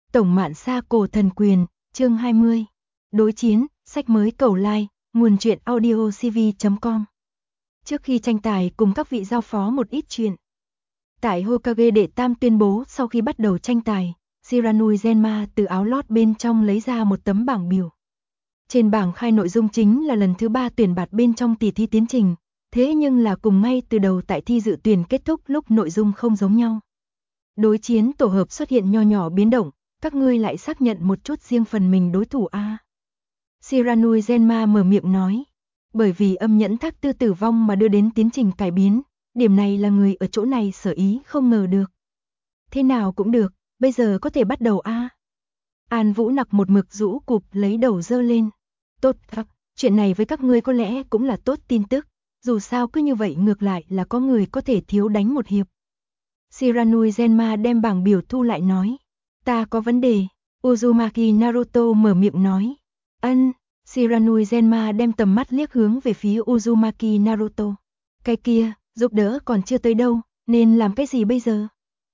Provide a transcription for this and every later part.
Tổng Mạn Sa Cổ Thần Quyền, chương 20. Đối chiến, sách mới cầu like, nguồn truyện audio cv.com. Trước khi tranh tài cùng các vị giao phó một ít chuyện. Tại Hokage đệ tam tuyên bố sau khi bắt đầu tranh tài, Shiranui Zenma từ áo lót bên trong lấy ra một tấm bảng biểu. Trên bảng khai nội dung chính là lần thứ 3 tuyển bạt bên trong tỷ thi tiến trình, thế nhưng là cùng ngay từ đầu tại thi dự tuyển kết thúc lúc nội dung không giống nhau. Đối chiến tổ hợp xuất hiện nho nhỏ biến động, các ngươi lại xác nhận một chút riêng phần mình đối thủ a. Shiranui Zenma mở miệng nói, bởi vì âm nhẫn thác tư tử vong mà đưa đến tiến trình cải biến, điểm này là người ở chỗ này sở ý không ngờ được. Thế nào cũng được, bây giờ có thể bắt đầu a. An Vũ Nặc một mực rũ cụp lấy đầu dơ lên. Tốt thật, chuyện này với các ngươi có lẽ cũng là tốt tin tức, dù sao cứ như vậy ngược lại là có người có thể thiếu đánh một hiệp. Shiranui Zenma đem bảng biểu thu lại nói, ta có vấn đề. Uzumaki Naruto mở miệng nói, ân. Shiranui Zenma đem tầm mắt liếc hướng về phía Uzumaki Naruto. Cái kia, giúp đỡ còn chưa tới đâu, nên làm cái gì bây giờ?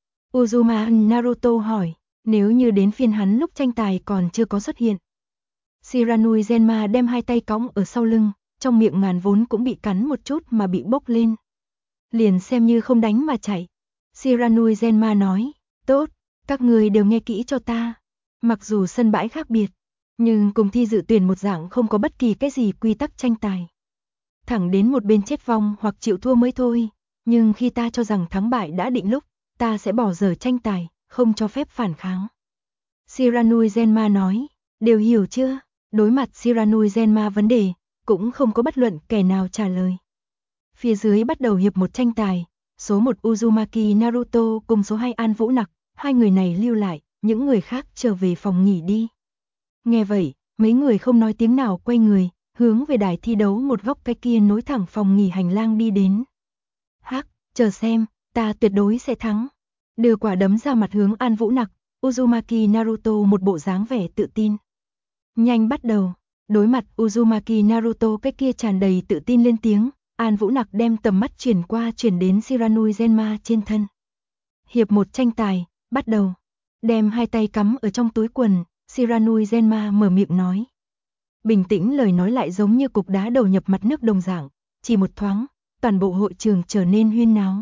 Uzumaki Naruto hỏi, nếu như đến phiên hắn lúc tranh tài còn chưa có xuất hiện. Shiranui Zenma đem hai tay cõng ở sau lưng, trong miệng ngàn vốn cũng bị cắn một chút mà bị bốc lên. Liền xem như không đánh mà chạy. Shiranui Zenma nói, tốt, các người đều nghe kỹ cho ta. Mặc dù sân bãi khác biệt, nhưng cùng thi dự tuyển một dạng không có bất kỳ cái gì quy tắc tranh tài. Thẳng đến một bên chết vong hoặc chịu thua mới thôi, nhưng khi ta cho rằng thắng bại đã định lúc, ta sẽ bỏ dở tranh tài, không cho phép phản kháng. Shiranui Zenma nói, đều hiểu chưa? Đối mặt Shiranui Zenma vấn đề, cũng không có bất luận kẻ nào trả lời. Phía dưới bắt đầu hiệp một tranh tài, số 1 Uzumaki Naruto cùng số 2 An Vũ Nặc, hai người này lưu lại, những người khác trở về phòng nghỉ đi. Nghe vậy, mấy người không nói tiếng nào quay người, hướng về đài thi đấu một góc cái kia nối thẳng phòng nghỉ hành lang đi đến. Hắc, chờ xem, ta tuyệt đối sẽ thắng. Đưa quả đấm ra mặt hướng An Vũ Nặc, Uzumaki Naruto một bộ dáng vẻ tự tin. Nhanh bắt đầu, đối mặt Uzumaki Naruto cái kia tràn đầy tự tin lên tiếng, An Vũ Nặc đem tầm mắt chuyển đến Shiranui Zenma trên thân. Hiệp một tranh tài, bắt đầu. Đem hai tay cắm ở trong túi quần, Shiranui Zenma mở miệng nói. Bình tĩnh lời nói lại giống như cục đá đầu nhập mặt nước đồng dạng, chỉ một thoáng, toàn bộ hội trường trở nên huyên náo.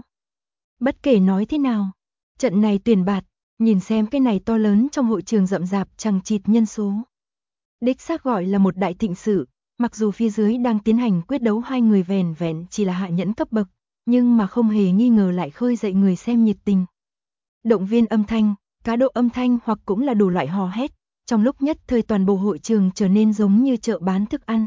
Bất kể nói thế nào, trận này tuyển bạt, nhìn xem cái này to lớn trong hội trường rậm rạp chằng chịt nhân số. Đích xác gọi là một đại thịnh sự, mặc dù phía dưới đang tiến hành quyết đấu hai người vẻn vẹn chỉ là hạ nhẫn cấp bậc, nhưng mà không hề nghi ngờ lại khơi dậy người xem nhiệt tình. Động viên âm thanh, cá độ âm thanh hoặc cũng là đủ loại hò hét, trong lúc nhất thời toàn bộ hội trường trở nên giống như chợ bán thức ăn.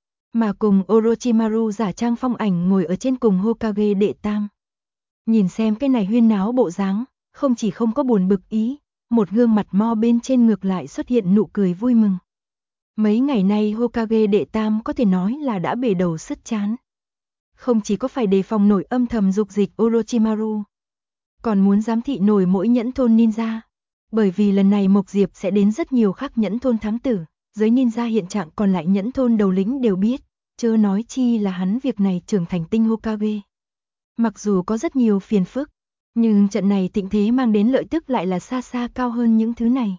Mà cùng Orochimaru giả trang phong ảnh ngồi ở trên cùng Hokage đệ tam. Nhìn xem cái này huyên náo bộ dáng, không chỉ không có buồn bực ý, một gương mặt mo bên trên ngược lại xuất hiện nụ cười vui mừng. Mấy ngày nay Hokage đệ tam có thể nói là đã bể đầu sứt chán. Không chỉ có phải đề phòng nổi âm thầm dục dịch Orochimaru, còn muốn giám thị nổi mỗi nhẫn thôn ninja. Bởi vì lần này Mộc Diệp sẽ đến rất nhiều khác nhẫn thôn thám tử, giới ninja hiện trạng còn lại nhẫn thôn đầu lĩnh đều biết, chớ nói chi là hắn việc này trưởng thành tinh Hokage. Mặc dù có rất nhiều phiền phức, nhưng trận này thịnh thế mang đến lợi tức lại là xa xa cao hơn những thứ này.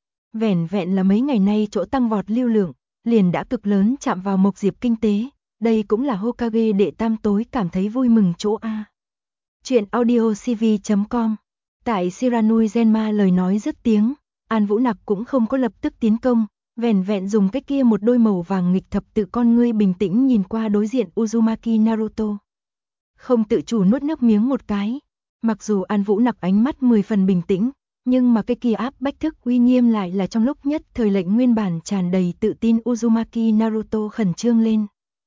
Vẻn vẹn là mấy ngày nay chỗ tăng vọt lưu lượng, liền đã cực lớn chạm vào Mộc Diệp kinh tế, đây cũng là Hokage đệ tam tối cảm thấy vui mừng chỗ A. Chuyện audio cv.com. Tại Shiranui Zenma lời nói dứt tiếng, An Vũ Nặc cũng không có lập tức tiến công, vẻn vẹn dùng cái kia một đôi màu vàng nghịch thập tự con ngươi bình tĩnh nhìn qua đối diện Uzumaki Naruto. Không tự chủ nuốt nước miếng một cái, mặc dù An Vũ Nặc ánh mắt 10 phần bình tĩnh, nhưng mà cái kia áp bách thức uy nghiêm lại là trong lúc nhất thời lệnh nguyên bản tràn đầy tự tin Uzumaki Naruto khẩn trương lên.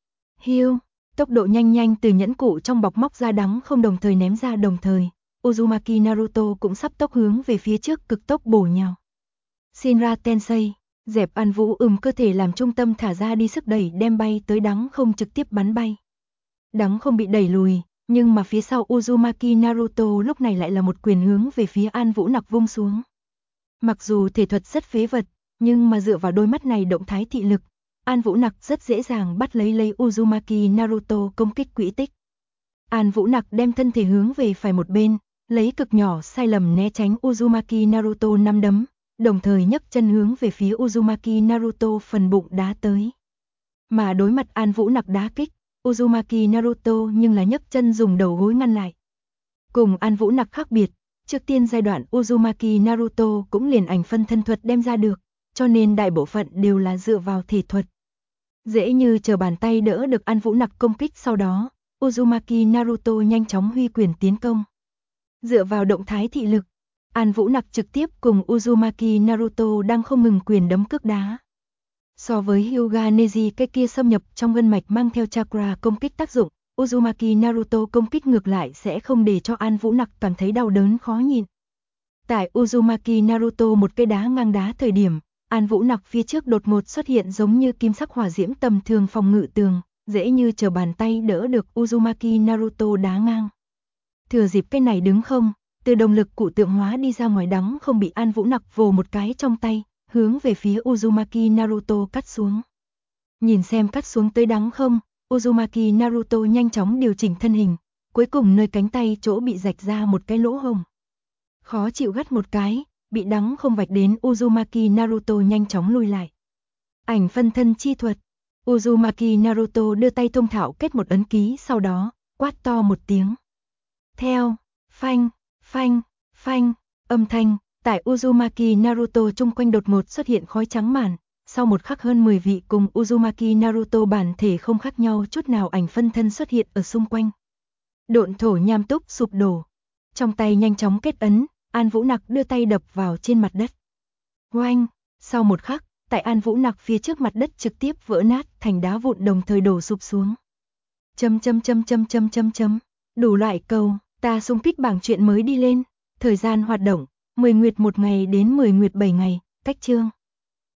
Hiu, tốc độ nhanh từ nhẫn cụ trong bọc móc ra đắng không đồng thời ném ra đồng thời. Uzumaki Naruto cũng sắp tốc hướng về phía trước cực tốc bổ nhào. Shinra Tensei, dẹp An Vũ cơ thể làm trung tâm thả ra đi sức đẩy đem bay tới đắng không trực tiếp bắn bay. Đắng không bị đẩy lùi, nhưng mà phía sau Uzumaki Naruto lúc này lại là một quyền hướng về phía An Vũ Nặc vung xuống. Mặc dù thể thuật rất phế vật, nhưng mà dựa vào đôi mắt này động thái thị lực, An Vũ Nặc rất dễ dàng bắt lấy Uzumaki Naruto công kích quỹ tích. An Vũ Nặc đem thân thể hướng về phải một bên, lấy cực nhỏ sai lầm né tránh Uzumaki Naruto năm đấm, đồng thời nhấc chân hướng về phía Uzumaki Naruto phần bụng đá tới. Mà đối mặt An Vũ Nặc đá kích, Uzumaki Naruto nhưng là nhấc chân dùng đầu gối ngăn lại. Cùng An Vũ Nặc khác biệt, trước tiên giai đoạn Uzumaki Naruto cũng liền ảnh phân thân thuật đem ra được, cho nên đại bộ phận đều là dựa vào thể thuật. Dễ như trở bàn tay đỡ được An Vũ Nặc công kích, sau đó, Uzumaki Naruto nhanh chóng huy quyền tiến công. Dựa vào động thái thị lực, An Vũ Nặc trực tiếp cùng Uzumaki Naruto đang không ngừng quyền đấm cước đá. So với Hyuga Neji cái kia xâm nhập trong gân mạch mang theo chakra công kích tác dụng, Uzumaki Naruto công kích ngược lại sẽ không để cho An Vũ Nặc cảm thấy đau đớn khó nhịn. Tại Uzumaki Naruto một cây đá ngang đá thời điểm, An Vũ Nặc phía trước đột ngột xuất hiện giống như kim sắc hỏa diễm tầm thường phòng ngự tường, dễ như trở bàn tay đỡ được Uzumaki Naruto đá ngang. Thừa dịp cái này đứng không, từ động lực cụ tượng hóa đi ra ngoài đắng không bị An Vũ Nặc vồ một cái trong tay, hướng về phía Uzumaki Naruto cắt xuống. Nhìn xem cắt xuống tới đắng không, Uzumaki Naruto nhanh chóng điều chỉnh thân hình, cuối cùng nơi cánh tay chỗ bị rạch ra một cái lỗ hổng. Khó chịu gắt một cái, bị đắng không vạch đến Uzumaki Naruto nhanh chóng lùi lại. Ảnh phân thân chi thuật. Uzumaki Naruto đưa tay thông thạo kết một ấn ký, sau đó quát to một tiếng. Theo, phanh, phanh, phanh, âm thanh, tại Uzumaki Naruto chung quanh đột ngột xuất hiện khói trắng màn, sau một khắc hơn 10 vị cùng Uzumaki Naruto bản thể không khác nhau chút nào ảnh phân thân xuất hiện ở xung quanh. Độn thổ nham túc sụp đổ, trong tay nhanh chóng kết ấn, An Vũ Nặc đưa tay đập vào trên mặt đất. Oanh, sau một khắc, tại An Vũ Nặc phía trước mặt đất trực tiếp vỡ nát thành đá vụn đồng thời đổ sụp xuống. Đủ loại câu, ta xung kích bảng truyện mới đi lên, thời gian hoạt động, 10 nguyệt 1 ngày đến 10 nguyệt 7 ngày, cách chương.